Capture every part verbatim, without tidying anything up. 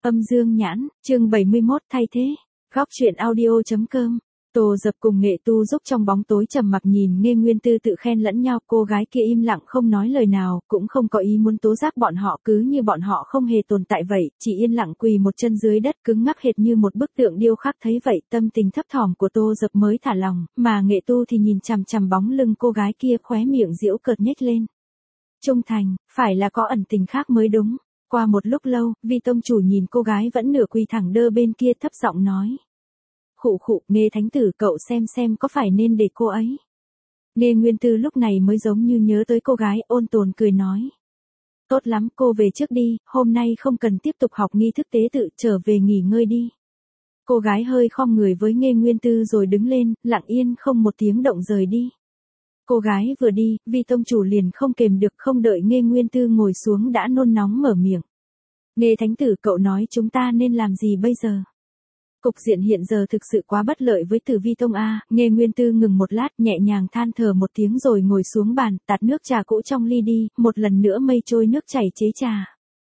Âm dương nhãn, chương bảy mươi mốt thay thế. Góc truyện audio.com. Tô Dập cùng Nghệ Tu giúp trong bóng tối trầm mặc nhìn Nghê Nguyên Tư tự khen lẫn nhau, cô gái kia im lặng không nói lời nào, cũng không có ý muốn tố giác bọn họ, cứ như bọn họ không hề tồn tại vậy, chỉ yên lặng quỳ một chân dưới đất cứng ngắc hệt như một bức tượng điêu khắc. Thấy vậy, tâm tình thấp thỏm của Tô Dập mới thả lòng, mà Nghệ Tu thì nhìn chằm chằm bóng lưng cô gái kia, khóe miệng giễu cợt nhếch lên. Trung thành, phải là có ẩn tình khác mới đúng. Qua một lúc lâu, Vi tông chủ nhìn cô gái vẫn nửa quỳ thẳng đơ bên kia, thấp giọng nói. Khụ khụ, Nghê thánh tử, cậu xem xem có phải nên để cô ấy. Nghê Nguyên Tư lúc này mới giống như nhớ tới cô gái, ôn tồn cười nói. Tốt lắm, cô về trước đi, hôm nay không cần tiếp tục học nghi thức tế tự, trở về nghỉ ngơi đi. Cô gái hơi khom người với Nghê Nguyên Tư rồi đứng lên, lặng yên không một tiếng động rời đi. Cô gái vừa đi, Vi tông chủ liền không kềm được, không đợi Nghê Nguyên Tư ngồi xuống đã nôn nóng mở miệng. Nghê thánh tử, cậu nói chúng ta nên làm gì bây giờ? Cục diện hiện giờ thực sự quá bất lợi với Tử Vi Tông a. Nghê Nguyên Tư ngừng một lát, nhẹ nhàng than thở một tiếng rồi ngồi xuống bàn, tạt nước trà cũ trong ly đi, một lần nữa mây trôi nước chảy chế trà.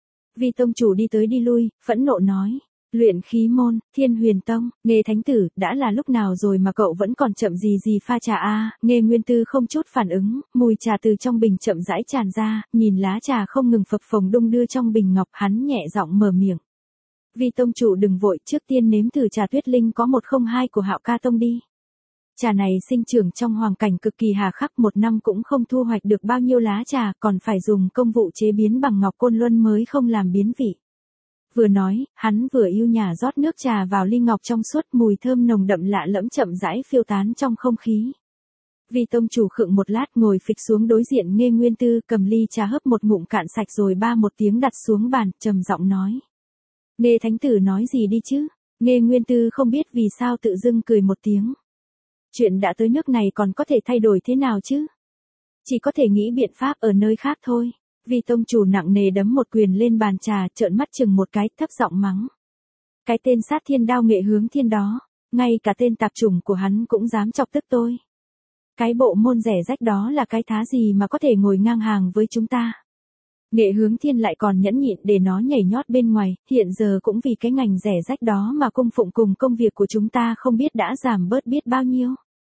Vi tông chủ đi tới đi lui, phẫn nộ nói. Luyện khí môn, Thiên Huyền Tông, Nghê thánh tử, đã là lúc nào rồi mà cậu vẫn còn chậm gì gì pha trà a? Nghê Nguyên Tư không chút phản ứng, mùi trà từ trong bình chậm rãi tràn ra, nhìn lá trà không ngừng phập phồng đung đưa trong bình ngọc, hắn nhẹ giọng mở miệng. Vi tông chủ đừng vội, trước tiên nếm thử trà Tuyết Linh có một không hai của Hạo Ca Tông đi. Trà này sinh trưởng trong hoàn cảnh cực kỳ hà khắc, một năm cũng không thu hoạch được bao nhiêu lá trà, còn phải dùng công vụ chế biến bằng ngọc côn luân mới không làm biến vị. Vừa nói, hắn vừa yêu nhã rót nước trà vào ly ngọc trong suốt, mùi thơm nồng đậm lạ lẫm chậm rãi phiêu tán trong không khí. Vi tông chủ khựng một lát, ngồi phịch xuống đối diện Nghê Nguyên Tư, cầm ly trà hấp một ngụm cạn sạch rồi ba một tiếng đặt xuống bàn, trầm giọng nói. Nghê thánh tử nói gì đi chứ? Nghê Nguyên Tư không biết vì sao tự dưng cười một tiếng. Chuyện đã tới nước này còn có thể thay đổi thế nào chứ? Chỉ có thể nghĩ biện pháp ở nơi khác thôi. Vi tông chủ nặng nề đấm một quyền lên bàn trà, trợn mắt chừng một cái, thấp giọng mắng. Cái tên sát thiên đao Nghệ Hướng Thiên đó, ngay cả tên tạp chủng của hắn cũng dám chọc tức tôi. Cái bộ môn rẻ rách đó là cái thá gì mà có thể ngồi ngang hàng với chúng ta? Nghệ Hướng Thiên lại còn nhẫn nhịn để nó nhảy nhót bên ngoài, hiện giờ cũng vì cái ngành rẻ rách đó mà cung phụng cùng công việc của chúng ta không biết đã giảm bớt biết bao nhiêu.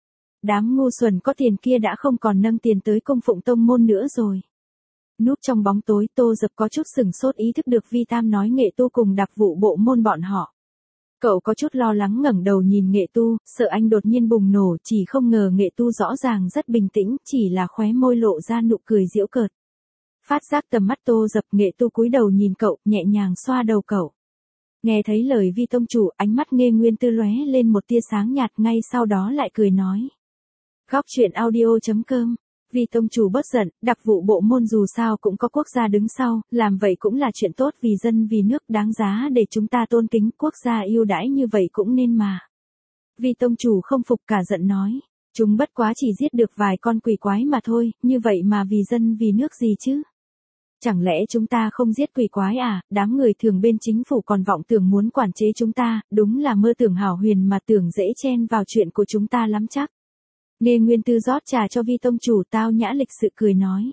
Đám ngu xuẩn có tiền kia đã không còn nâng tiền tới cung phụng tông môn nữa rồi. Núp trong bóng tối, Tô Dập có chút sừng sốt, ý thức được Vi Tam nói Nghệ Tu cùng đặc vụ bộ môn bọn họ. Cậu có chút lo lắng ngẩng đầu nhìn Nghệ Tu, sợ anh đột nhiên bùng nổ, chỉ không ngờ Nghệ Tu rõ ràng rất bình tĩnh, chỉ là khóe môi lộ ra nụ cười giễu cợt. Phát giác tầm mắt Tô Dập, Nghệ Tu cúi đầu nhìn cậu, nhẹ nhàng xoa đầu cậu. Nghe thấy lời Vi tông chủ, ánh mắt Nghê Nguyên Tư lóe lên một tia sáng nhạt, ngay sau đó lại cười nói. Góc truyện audio.com. Vi tông chủ bớt giận, đặc vụ bộ môn dù sao cũng có quốc gia đứng sau, làm vậy cũng là chuyện tốt vì dân vì nước, đáng giá để chúng ta tôn kính, quốc gia yêu đãi như vậy cũng nên mà. Vi tông chủ không phục, cả giận nói. Chúng bất quá chỉ giết được vài con quỷ quái mà thôi, như vậy mà vì dân vì nước gì chứ? Chẳng lẽ chúng ta không giết quỷ quái à? Đám người thường bên chính phủ còn vọng tưởng muốn quản chế chúng ta, đúng là mơ tưởng hảo huyền mà tưởng dễ chen vào chuyện của chúng ta lắm chắc. Nghê Nguyên Tư rót trà cho Vi tông chủ, tao nhã lịch sự cười nói.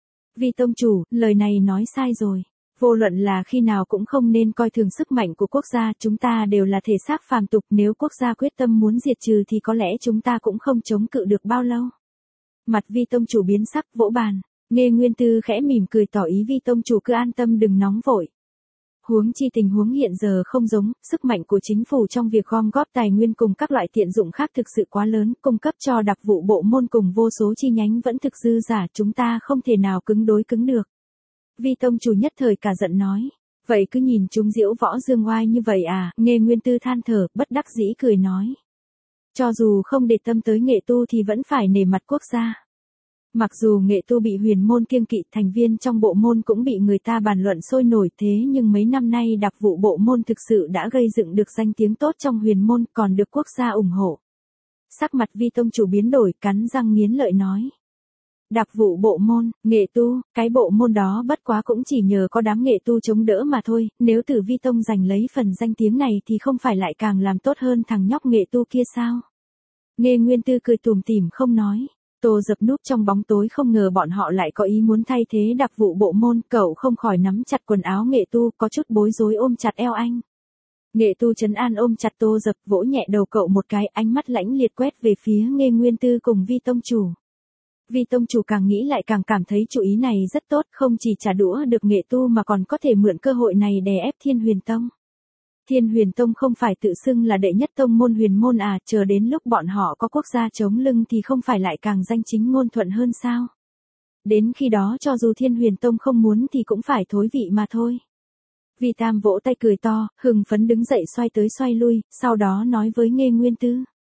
Vi tông chủ, lời này nói sai rồi. Vô luận là khi nào cũng không nên coi thường sức mạnh của quốc gia, chúng ta đều là thể xác phàm tục, nếu quốc gia quyết tâm muốn diệt trừ thì có lẽ chúng ta cũng không chống cự được bao lâu. Mặt Vi tông chủ biến sắc, vỗ bàn. Nghê Nguyên Tư khẽ mỉm cười tỏ ý Vi tông chủ cứ an tâm đừng nóng vội. Huống chi tình huống hiện giờ không giống, sức mạnh của chính phủ trong việc gom góp tài nguyên cùng các loại tiện dụng khác thực sự quá lớn, cung cấp cho đặc vụ bộ môn cùng vô số chi nhánh vẫn thực dư giả, chúng ta không thể nào cứng đối cứng được. Vi tông chủ nhất thời cả giận nói, vậy cứ nhìn chúng diễu võ dương oai như vậy à? Nghê Nguyên Tư than thở, bất đắc dĩ cười nói. Cho dù không để tâm tới Nghệ Tu thì vẫn phải nể mặt quốc gia. Mặc dù Nghệ Tu bị huyền môn kiêng kỵ, thành viên trong bộ môn cũng bị người ta bàn luận sôi nổi, thế nhưng mấy năm nay đặc vụ bộ môn thực sự đã gây dựng được danh tiếng tốt trong huyền môn, còn được quốc gia ủng hộ. Sắc mặt Vi tông chủ biến đổi, cắn răng nghiến lợi nói. Đặc vụ bộ môn, Nghệ Tu, cái bộ môn đó bất quá cũng chỉ nhờ có đám Nghệ Tu chống đỡ mà thôi, nếu Tử Vi Tông giành lấy phần danh tiếng này thì không phải lại càng làm tốt hơn thằng nhóc Nghệ Tu kia sao? Nghê Nguyên Tư cười tủm tỉm không nói. Tô Dập núp trong bóng tối không ngờ bọn họ lại có ý muốn thay thế đặc vụ bộ môn, cậu không khỏi nắm chặt quần áo Nghệ Tu, có chút bối rối ôm chặt eo anh. Nghệ Tu trấn an ôm chặt Tô Dập, vỗ nhẹ đầu cậu một cái, ánh mắt lãnh liệt quét về phía Nghê Nguyên Tư cùng Vi tông chủ. Vi tông chủ càng nghĩ lại càng cảm thấy chủ ý này rất tốt, không chỉ trả đũa được Nghệ Tu mà còn có thể mượn cơ hội này đè ép Thiên Huyền Tông. Thiên Huyền Tông không phải tự xưng là đệ nhất tông môn huyền môn à, chờ đến lúc bọn họ có quốc gia chống lưng thì không phải lại càng danh chính ngôn thuận hơn sao? Đến khi đó cho dù Thiên Huyền Tông không muốn thì cũng phải thối vị mà thôi. Vi Tam vỗ tay cười to, hưng phấn đứng dậy xoay tới xoay lui, sau đó nói với Nghê Nguyên Tư.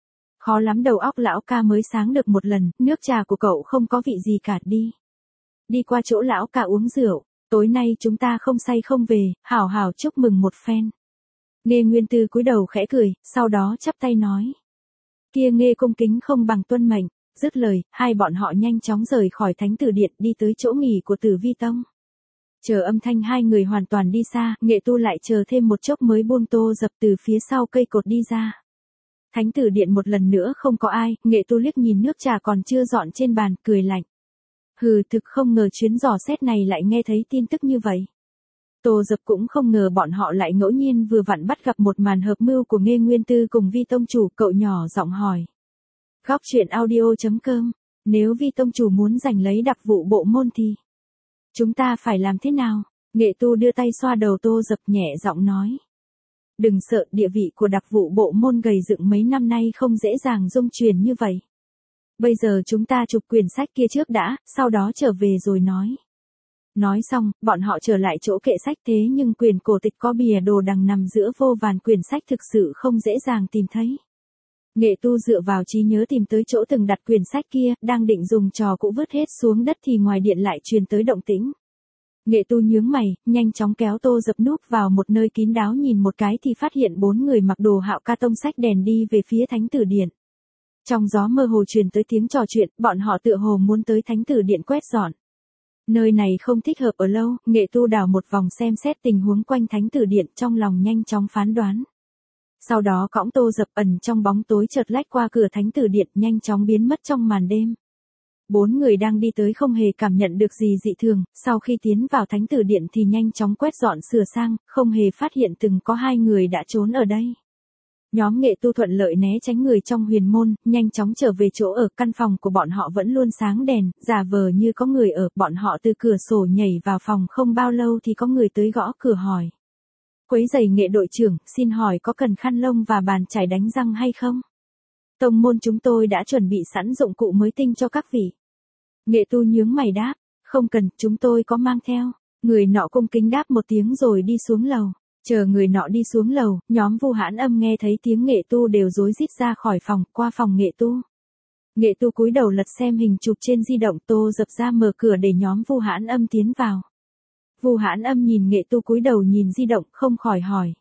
Khó lắm, đầu óc lão ca mới sáng được một lần, nước trà của cậu không có vị gì cả, đi. Đi qua chỗ lão ca uống rượu, tối nay chúng ta không say không về, hảo hảo chúc mừng một phen. Nghê Nguyên Tư cúi đầu khẽ cười, sau đó chắp tay nói. Kia Nghê cung kính không bằng tuân mệnh, dứt lời, hai bọn họ nhanh chóng rời khỏi Thánh Tử Điện đi tới chỗ nghỉ của Tử Vi Tông. Chờ âm thanh hai người hoàn toàn đi xa, Nghệ Tu lại chờ thêm một chốc mới buông Tô Dập từ phía sau cây cột đi ra. Thánh Tử Điện một lần nữa không có ai, Nghệ Tu liếc nhìn nước trà còn chưa dọn trên bàn, cười lạnh. Hừ, thực không ngờ chuyến dò xét này lại nghe thấy tin tức như vậy. Tô Dập cũng không ngờ bọn họ lại ngẫu nhiên vừa vặn bắt gặp một màn hợp mưu của Nghê Nguyên Tư cùng Vi tông chủ, cậu nhỏ giọng hỏi. Góc truyện audio chấm com, nếu Vi tông chủ muốn giành lấy đặc vụ bộ môn thì chúng ta phải làm thế nào? Nghệ Tu đưa tay xoa đầu Tô Dập, nhẹ giọng nói. Đừng sợ, địa vị của đặc vụ bộ môn gầy dựng mấy năm nay không dễ dàng dung truyền như vậy. Bây giờ chúng ta chụp quyển sách kia trước đã, sau đó trở về rồi nói. Nói xong, bọn họ trở lại chỗ kệ sách, thế nhưng quyển cổ tịch có bìa đồ đằng nằm giữa vô vàn quyển sách thực sự không dễ dàng tìm thấy. Nghệ Tu dựa vào trí nhớ tìm tới chỗ từng đặt quyển sách kia, đang định dùng trò cũ vứt hết xuống đất thì ngoài điện lại truyền tới động tĩnh. Nghệ Tu nhướng mày, nhanh chóng kéo Tô Dập núp vào một nơi kín đáo nhìn một cái thì phát hiện bốn người mặc đồ Hạo Ca Tông xách đèn đi về phía Thánh Tử Điện. Trong gió mơ hồ truyền tới tiếng trò chuyện, bọn họ tựa hồ muốn tới Thánh Tử Điện quét dọn. Nơi này không thích hợp ở lâu, Nghệ Tu đảo một vòng xem xét tình huống quanh Thánh Tử Điện, trong lòng nhanh chóng phán đoán. Sau đó cõng Tô Dập ẩn trong bóng tối chợt lách qua cửa Thánh Tử Điện, nhanh chóng biến mất trong màn đêm. Bốn người đang đi tới không hề cảm nhận được gì dị thường, sau khi tiến vào Thánh Tử Điện thì nhanh chóng quét dọn sửa sang, không hề phát hiện từng có hai người đã trốn ở đây. Nhóm Nghệ Tu thuận lợi né tránh người trong huyền môn, nhanh chóng trở về chỗ ở, căn phòng của bọn họ vẫn luôn sáng đèn, giả vờ như có người ở, bọn họ từ cửa sổ nhảy vào phòng không bao lâu thì có người tới gõ cửa hỏi. Quấy rầy Nghệ đội trưởng, xin hỏi có cần khăn lông và bàn chải đánh răng hay không? Tông môn chúng tôi đã chuẩn bị sẵn dụng cụ mới tinh cho các vị. Nghệ Tu nhướng mày đáp, không cần, chúng tôi có mang theo. Người nọ cung kính đáp một tiếng rồi đi xuống lầu. Chờ người nọ đi xuống lầu, nhóm Vu Hãn Âm nghe thấy tiếng Nghệ Tu đều rối rít ra khỏi phòng, qua phòng Nghệ Tu. Nghệ Tu cúi đầu lật xem hình chụp trên di động, Tô Dập ra mở cửa để nhóm Vu Hãn Âm tiến vào. Vu Hãn Âm nhìn Nghệ Tu cúi đầu nhìn di động, không khỏi hỏi.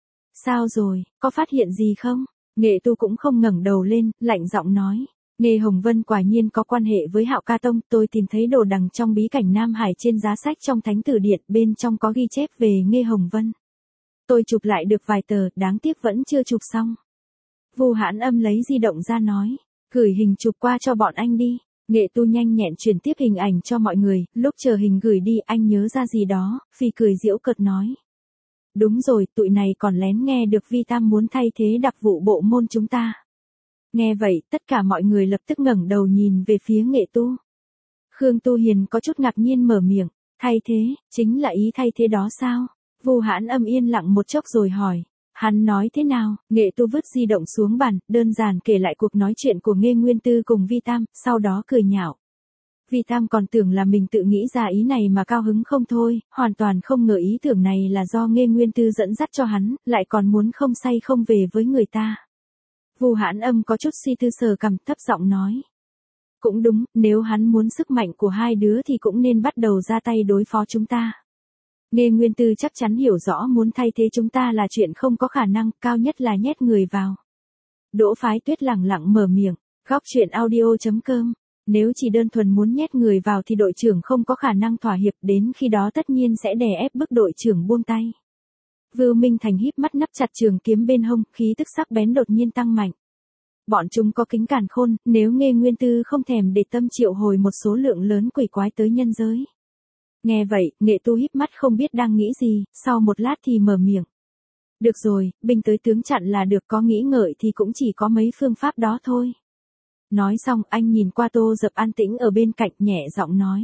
Sao rồi, có phát hiện gì không? Nghệ Tu cũng không ngẩng đầu lên, lạnh giọng nói. Nghê Hồng Vân quả nhiên có quan hệ với Hạo Ca Tông, tôi tìm thấy đồ đằng trong bí cảnh Nam Hải trên giá sách trong Thánh Tử Điện, bên trong có ghi chép về Nghê Hồng Vân. Tôi chụp lại được vài tờ, đáng tiếc vẫn chưa chụp xong. Vu Hãn Âm lấy di động ra nói, gửi hình chụp qua cho bọn anh đi. Nghệ Tu nhanh nhẹn chuyển tiếp hình ảnh cho mọi người, lúc chờ hình gửi đi anh nhớ ra gì đó, Phi cười giễu cợt nói. Đúng rồi, tụi này còn lén nghe được Vi Tam muốn thay thế đặc vụ bộ môn chúng ta. Nghe vậy, tất cả mọi người lập tức ngẩng đầu nhìn về phía Nghệ Tu. Khương Tu Hiền có chút ngạc nhiên mở miệng, thay thế, chính là ý thay thế đó sao? Vu Hãn Âm yên lặng một chốc rồi hỏi, hắn nói thế nào? Nghệ Tu vứt di động xuống bàn, đơn giản kể lại cuộc nói chuyện của Nghê Nguyên Tư cùng Vi Tam, sau đó cười nhạo. Vi Tam còn tưởng là mình tự nghĩ ra ý này mà cao hứng không thôi, hoàn toàn không ngờ ý tưởng này là do Nghê Nguyên Tư dẫn dắt cho hắn, lại còn muốn không say không về với người ta. Vu Hãn Âm có chút suy tư sờ cằm, thấp giọng nói. Cũng đúng, nếu hắn muốn sức mạnh của hai đứa thì cũng nên bắt đầu ra tay đối phó chúng ta. Nghê Nguyên Tư chắc chắn hiểu rõ muốn thay thế chúng ta là chuyện không có khả năng, cao nhất là nhét người vào. Đỗ Phái Tuyết lẳng lặng mở miệng, góc truyện audio chấm com. Nếu chỉ đơn thuần muốn nhét người vào thì đội trưởng không có khả năng thỏa hiệp, đến khi đó tất nhiên sẽ đè ép bức đội trưởng buông tay. Vưu Minh Thành híp mắt nắm chặt trường kiếm bên hông, khí tức sắc bén đột nhiên tăng mạnh. Bọn chúng có kính càn khôn, nếu Nghê Nguyên Tư không thèm để tâm triệu hồi một số lượng lớn quỷ quái tới nhân giới. Nghe vậy, Nghệ Tu híp mắt không biết đang nghĩ gì, sau một lát thì mở miệng. Được rồi, binh tới tướng chặn là được, có nghĩ ngợi thì cũng chỉ có mấy phương pháp đó thôi. Nói xong anh nhìn qua Tô Dập an tĩnh ở bên cạnh nhẹ giọng nói.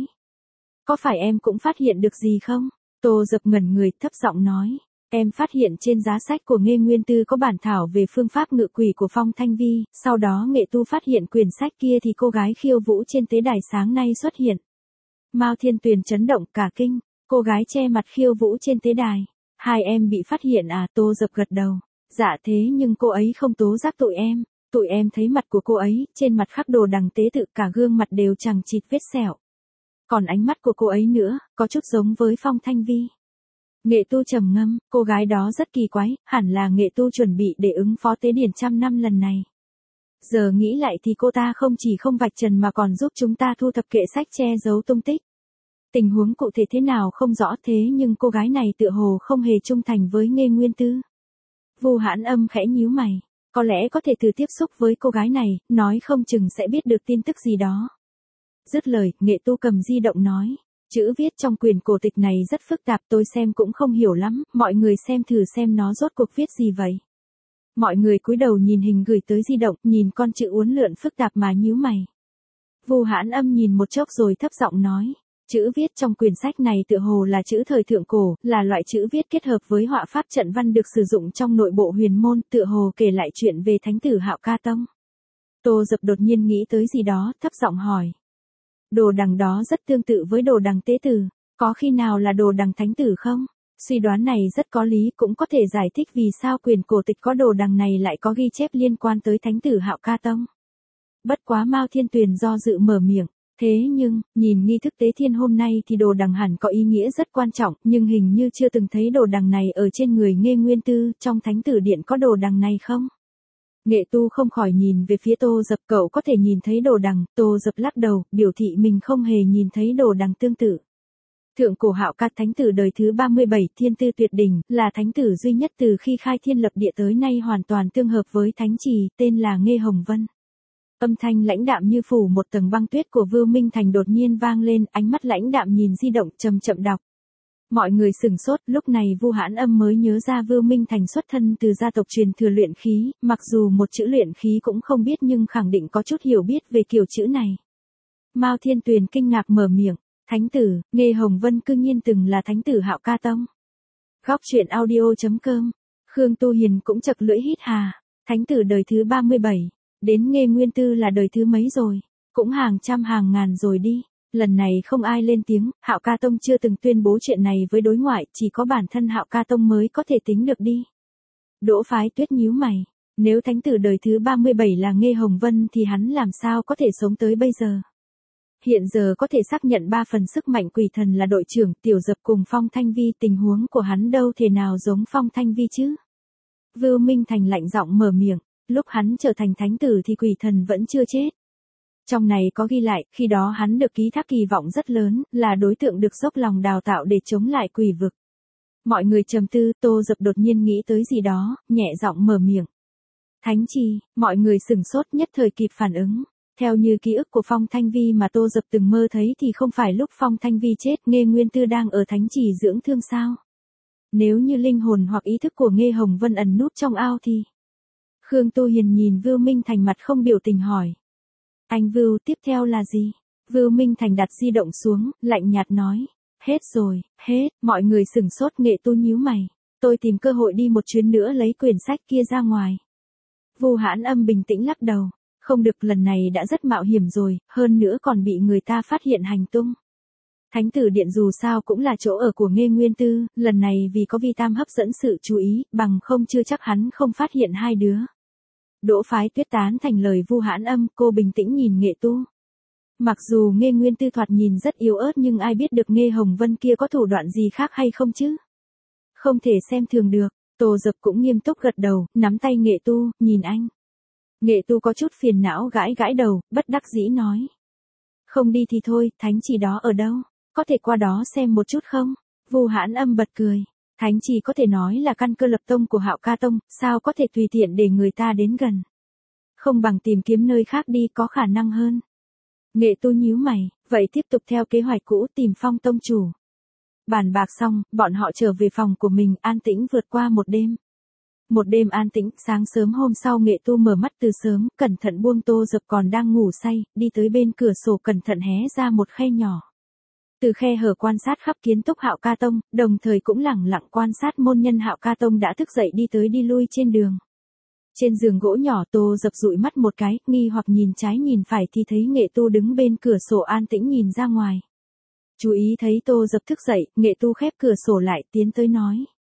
Có phải em cũng phát hiện được gì không? Tô Dập ngẩn người thấp giọng nói. Em phát hiện trên giá sách của Nghê Nguyên Tư có bản thảo về phương pháp ngự quỷ của Phong Thanh Vi, sau đó Nghệ Tu phát hiện quyển sách kia thì cô gái khiêu vũ trên tế đài sáng nay xuất hiện. Mao Thiên Tuyền chấn động cả kinh, cô gái che mặt khiêu vũ trên tế đài. Hai em bị phát hiện à? Tô Dập gật đầu. Dạ thế nhưng cô ấy không tố giác tụi em. Tụi em thấy mặt của cô ấy, trên mặt khắc đồ đằng tế tự, cả gương mặt đều chằng chịt vết sẹo. Còn ánh mắt của cô ấy nữa, có chút giống với Phong Thanh Vi. Nghệ Tu trầm ngâm, cô gái đó rất kỳ quái, hẳn là Nghệ Tu chuẩn bị để ứng phó tế điển trăm năm lần này. Giờ nghĩ lại thì cô ta không chỉ không vạch trần mà còn giúp chúng ta thu thập kệ sách che giấu tung tích. Tình huống cụ thể thế nào không rõ, thế nhưng cô gái này tựa hồ không hề trung thành với Nghê Nguyên Tư. Vu Hãn Âm khẽ nhíu mày, có lẽ có thể từ tiếp xúc với cô gái này, nói không chừng sẽ biết được tin tức gì đó. Dứt lời, Nghệ Tu cầm di động nói, chữ viết trong quyển cổ tịch này rất phức tạp, tôi xem cũng không hiểu lắm, mọi người xem thử xem nó rốt cuộc viết gì vậy. Mọi người cúi đầu nhìn hình gửi tới di động, nhìn con chữ uốn lượn phức tạp mà nhíu mày. Vu Hãn Âm nhìn một chốc rồi thấp giọng nói, chữ viết trong quyển sách này tựa hồ là chữ thời thượng cổ, là loại chữ viết kết hợp với họa pháp trận văn được sử dụng trong nội bộ huyền môn, tựa hồ kể lại chuyện về thánh tử Hạo Ca Tông. Tô Dập đột nhiên nghĩ tới gì đó, thấp giọng hỏi. Đồ đằng đó rất tương tự với đồ đằng tế tử, có khi nào là đồ đằng thánh tử không? Suy đoán này rất có lý, cũng có thể giải thích vì sao quyển cổ tịch có đồ đằng này lại có ghi chép liên quan tới thánh tử Hạo Ca Tông. Bất quá Mao Thiên Tuyền do dự mở miệng, thế nhưng, nhìn nghi thức tế thiên hôm nay thì đồ đằng hẳn có ý nghĩa rất quan trọng, nhưng hình như chưa từng thấy đồ đằng này ở trên người Nghê Nguyên Tư, trong thánh tử điện có đồ đằng này không? Nghệ Tu không khỏi nhìn về phía Tô Dập, cậu có thể nhìn thấy đồ đằng. Tô Dập lắc đầu, biểu thị mình không hề nhìn thấy đồ đằng tương tự. Thượng cổ Hạo Ca thánh tử đời thứ ba mươi bảy, thiên tư tuyệt đỉnh, là thánh tử duy nhất từ khi khai thiên lập địa tới nay hoàn toàn tương hợp với thánh trì, tên là Nghê Hồng Vân. Âm thanh lãnh đạm như phủ một tầng băng tuyết của Vưu Minh Thành đột nhiên vang lên, ánh mắt lãnh đạm nhìn di động, chậm chậm đọc. Mọi người sửng sốt, lúc này Vu Hãn Âm mới nhớ ra Vưu Minh Thành xuất thân từ gia tộc truyền thừa luyện khí, mặc dù một chữ luyện khí cũng không biết nhưng khẳng định có chút hiểu biết về kiểu chữ này. Mao Thiên Tuyền kinh ngạc mở miệng, thánh tử, Nghê Hồng Vân cư nhiên từng là thánh tử Hạo Ca Tông. Góc truyện audio chấm com, Khương Tu Hiền cũng chật lưỡi hít hà, thánh tử đời thứ ba mươi bảy, đến Nghê Nguyên Tư là đời thứ mấy rồi, cũng hàng trăm hàng ngàn rồi đi. Lần này không ai lên tiếng, Hạo Ca Tông chưa từng tuyên bố chuyện này với đối ngoại, chỉ có bản thân Hạo Ca Tông mới có thể tính được đi. Đỗ Phái Tuyết nhíu mày, nếu thánh tử đời thứ ba mươi bảy là Nghê Hồng Vân thì hắn làm sao có thể sống tới bây giờ. Hiện giờ có thể xác nhận ba phần sức mạnh quỷ thần là đội trưởng Tiểu Dập cùng Phong Thanh Vi, tình huống của hắn đâu thể nào giống Phong Thanh Vi chứ. Vưu Minh Thành lạnh giọng mở miệng, lúc hắn trở thành thánh tử thì quỷ thần vẫn chưa chết. Trong này có ghi lại, khi đó hắn được ký thác kỳ vọng rất lớn, là đối tượng được dốc lòng đào tạo để chống lại quỷ vực. Mọi người trầm tư, Tô Dập đột nhiên nghĩ tới gì đó, nhẹ giọng mở miệng. Thánh trì, mọi người sửng sốt nhất thời kịp phản ứng. Theo như ký ức của Phong Thanh Vi mà Tô Dập từng mơ thấy thì không phải lúc Phong Thanh Vi chết Nghê Nguyên Tư đang ở thánh trì dưỡng thương sao? Nếu như linh hồn hoặc ý thức của Nghê Hồng Vân ẩn núp trong ao thì... Khương Tu Hiền nhìn Vưu Minh Thành mặt không biểu tình hỏi. Anh Vưu, tiếp theo là gì? Vưu Minh Thành đặt di động xuống, lạnh nhạt nói. Hết rồi, hết, mọi người sửng sốt. Nghệ Tu nhíu mày. Tôi tìm cơ hội đi một chuyến nữa lấy quyển sách kia ra ngoài. Vu Hãn Âm bình tĩnh lắc đầu. Không được, lần này đã rất mạo hiểm rồi, hơn nữa còn bị người ta phát hiện hành tung. Thánh tử điện dù sao cũng là chỗ ở của Nghê Nguyên Tư, lần này vì có Vi Tam hấp dẫn sự chú ý, bằng không chưa chắc hắn không phát hiện hai đứa. Đỗ Phái Tuyết tán thành lời Vu Hãn Âm, cô bình tĩnh nhìn Nghệ Tu. Mặc dù Nghê Nguyên Tư thoạt nhìn rất yếu ớt nhưng ai biết được Nghê Hồng Vân kia có thủ đoạn gì khác hay không chứ? Không thể xem thường được. Tô Dập cũng nghiêm túc gật đầu, nắm tay Nghệ Tu, nhìn anh. Nghệ Tu có chút phiền não gãi gãi đầu, bất đắc dĩ nói. Không đi thì thôi, thánh trì đó ở đâu? Có thể qua đó xem một chút không? Vu Hãn Âm bật cười. Thánh trì có thể nói là căn cơ lập tông của Hạo Ca Tông, sao có thể tùy tiện để người ta đến gần? Không Không bằng tìm kiếm nơi khác đi có khả năng hơn. Nghệ tu nhíu mày, vậy tiếp tục theo kế hoạch cũ tìm Phong tông chủ. Bàn bạc xong, bọn họ trở về phòng của mình, an tĩnh vượt qua một đêm. Một đêm an tĩnh, sáng sớm hôm sau Nghệ tu mở mắt từ sớm, cẩn thận buông Tô Dập còn đang ngủ say, đi tới bên cửa sổ cẩn thận hé ra một khe nhỏ. Từ khe hở quan sát khắp kiến túc Hạo Ca Tông, đồng thời cũng lẳng lặng quan sát môn nhân Hạo Ca Tông đã thức dậy đi tới đi lui trên đường. Trên giường gỗ nhỏ Tô Dập dụi mắt một cái, nghi hoặc nhìn trái nhìn phải thì thấy Nghệ tu đứng bên cửa sổ an tĩnh nhìn ra ngoài. Chú ý thấy Tô Dập thức dậy, Nghệ tu khép cửa sổ lại tiến tới nói.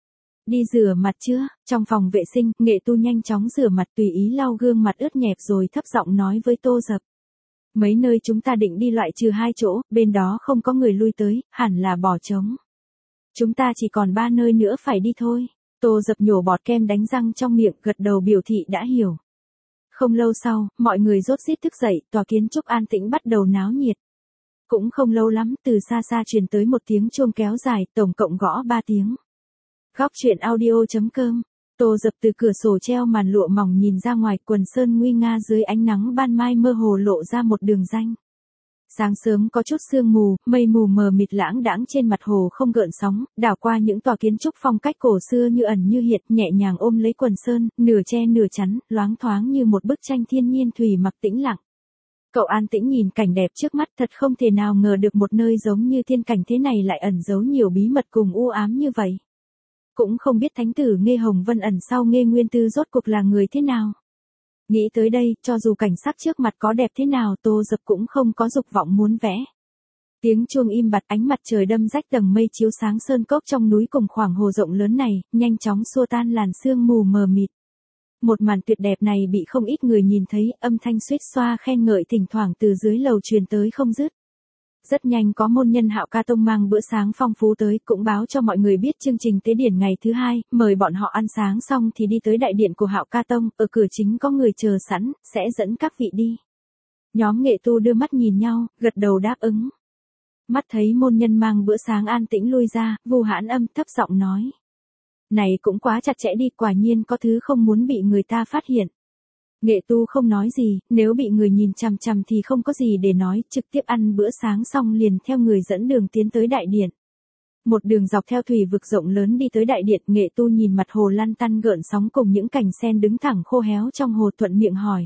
Đi rửa mặt chưa? Trong phòng vệ sinh, Nghệ tu nhanh chóng rửa mặt tùy ý lau gương mặt ướt nhẹp rồi thấp giọng nói với Tô Dập. Mấy nơi chúng ta định đi loại trừ hai chỗ, bên đó không có người lui tới, hẳn là bỏ trống. Chúng ta chỉ còn ba nơi nữa phải đi thôi. Tô Dập nhổ bọt kem đánh răng trong miệng, gật đầu biểu thị đã hiểu. Không lâu sau, mọi người rốt rít thức dậy, tòa kiến trúc an tĩnh bắt đầu náo nhiệt. Cũng không lâu lắm, từ xa xa truyền tới một tiếng chuông kéo dài, tổng cộng gõ ba tiếng. Góc truyện audio chấm com. Tô Dập từ cửa sổ treo màn lụa mỏng nhìn ra ngoài, quần sơn nguy nga dưới ánh nắng ban mai mơ hồ lộ ra một đường ranh. Sáng sớm có chút sương mù, mây mù mờ mịt lãng đãng trên mặt hồ không gợn sóng, đảo qua những tòa kiến trúc phong cách cổ xưa như ẩn như hiện, nhẹ nhàng ôm lấy quần sơn, nửa che nửa chắn, loáng thoáng như một bức tranh thiên nhiên thủy mặc tĩnh lặng. Cậu an tĩnh nhìn cảnh đẹp trước mắt, thật không thể nào ngờ được một nơi giống như thiên cảnh thế này lại ẩn giấu nhiều bí mật cùng u ám như vậy. Cũng không biết thánh tử Nghê Hồng Vân ẩn sau Nghê Nguyên Tư rốt cuộc là người thế nào. Nghĩ tới đây, cho dù cảnh sắc trước mặt có đẹp thế nào, Tô Dập cũng không có dục vọng muốn vẽ. Tiếng chuông im bặt, ánh mặt trời đâm rách tầng mây chiếu sáng sơn cốc trong núi cùng khoảng hồ rộng lớn này, nhanh chóng xua tan làn sương mù mờ mịt. Một màn tuyệt đẹp này bị không ít người nhìn thấy, âm thanh xuýt xoa khen ngợi thỉnh thoảng từ dưới lầu truyền tới không dứt. Rất nhanh có môn nhân Hạo Ca Tông mang bữa sáng phong phú tới, cũng báo cho mọi người biết chương trình tế điển ngày thứ hai, mời bọn họ ăn sáng xong thì đi tới đại điện của Hạo Ca Tông, ở cửa chính có người chờ sẵn, sẽ dẫn các vị đi. Nhóm Nghệ tu đưa mắt nhìn nhau, gật đầu đáp ứng. Mắt thấy môn nhân mang bữa sáng an tĩnh lui ra, Vu Hãn Âm thấp giọng nói. Này cũng quá chặt chẽ đi, quả nhiên có thứ không muốn bị người ta phát hiện. Nghệ tu không nói gì, nếu bị người nhìn chằm chằm thì không có gì để nói, trực tiếp ăn bữa sáng xong liền theo người dẫn đường tiến tới đại điện. Một đường dọc theo thủy vực rộng lớn đi tới đại điện, Nghệ tu nhìn mặt hồ lăn tăn gợn sóng cùng những cành sen đứng thẳng khô héo trong hồ thuận miệng hỏi.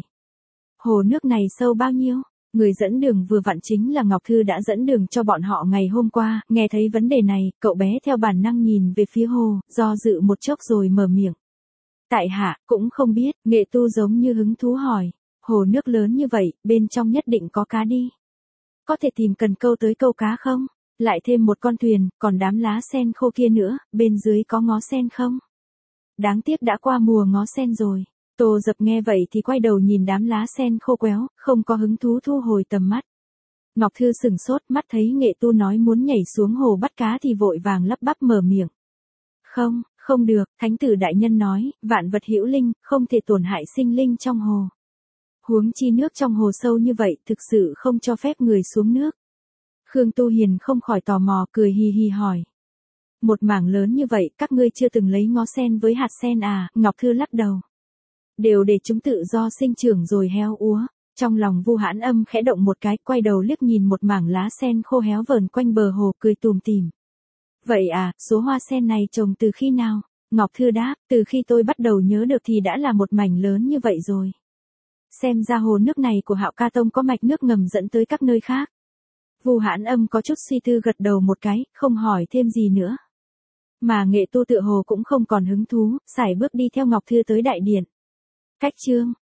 Hồ nước này sâu bao nhiêu? Người dẫn đường vừa vặn chính là Ngọc Thư đã dẫn đường cho bọn họ ngày hôm qua, nghe thấy vấn đề này, cậu bé theo bản năng nhìn về phía hồ, do dự một chốc rồi mở miệng. Tại hạ, cũng không biết, Nghệ tu giống như hứng thú hỏi. Hồ nước lớn như vậy, bên trong nhất định có cá đi. Có thể tìm cần câu tới câu cá không? Lại thêm một con thuyền, còn đám lá sen khô kia nữa, bên dưới có ngó sen không? Đáng tiếc đã qua mùa ngó sen rồi. Tô Dập nghe vậy thì quay đầu nhìn đám lá sen khô quéo, không có hứng thú thu hồi tầm mắt. Ngọc Thư sừng sốt, mắt thấy Nghệ tu nói muốn nhảy xuống hồ bắt cá thì vội vàng lắp bắp mở miệng. Không, không được, thánh tử đại nhân nói, vạn vật hữu linh, không thể tổn hại sinh linh trong hồ. Huống chi nước trong hồ sâu như vậy, thực sự không cho phép người xuống nước. Khương Tu Hiền không khỏi tò mò, cười hì hì hỏi. Một mảng lớn như vậy, các ngươi chưa từng lấy ngó sen với hạt sen à? Ngọc Thư lắc đầu. Đều để chúng tự do sinh trưởng rồi héo úa. Trong lòng Vu Hãn Âm khẽ động một cái, quay đầu liếc nhìn một mảng lá sen khô héo vờn quanh bờ hồ, cười tùm tìm. Vậy à, số hoa sen này trồng từ khi nào? Ngọc Thư đáp, từ khi tôi bắt đầu nhớ được thì đã là một mảnh lớn như vậy rồi. Xem ra hồ nước này của Hạo Ca Tông có mạch nước ngầm dẫn tới các nơi khác. Vu Hãn Âm có chút suy tư gật đầu một cái, không hỏi thêm gì nữa. Mà Nghệ tu tựa hồ cũng không còn hứng thú, sải bước đi theo Ngọc Thư tới đại điện. Cách chương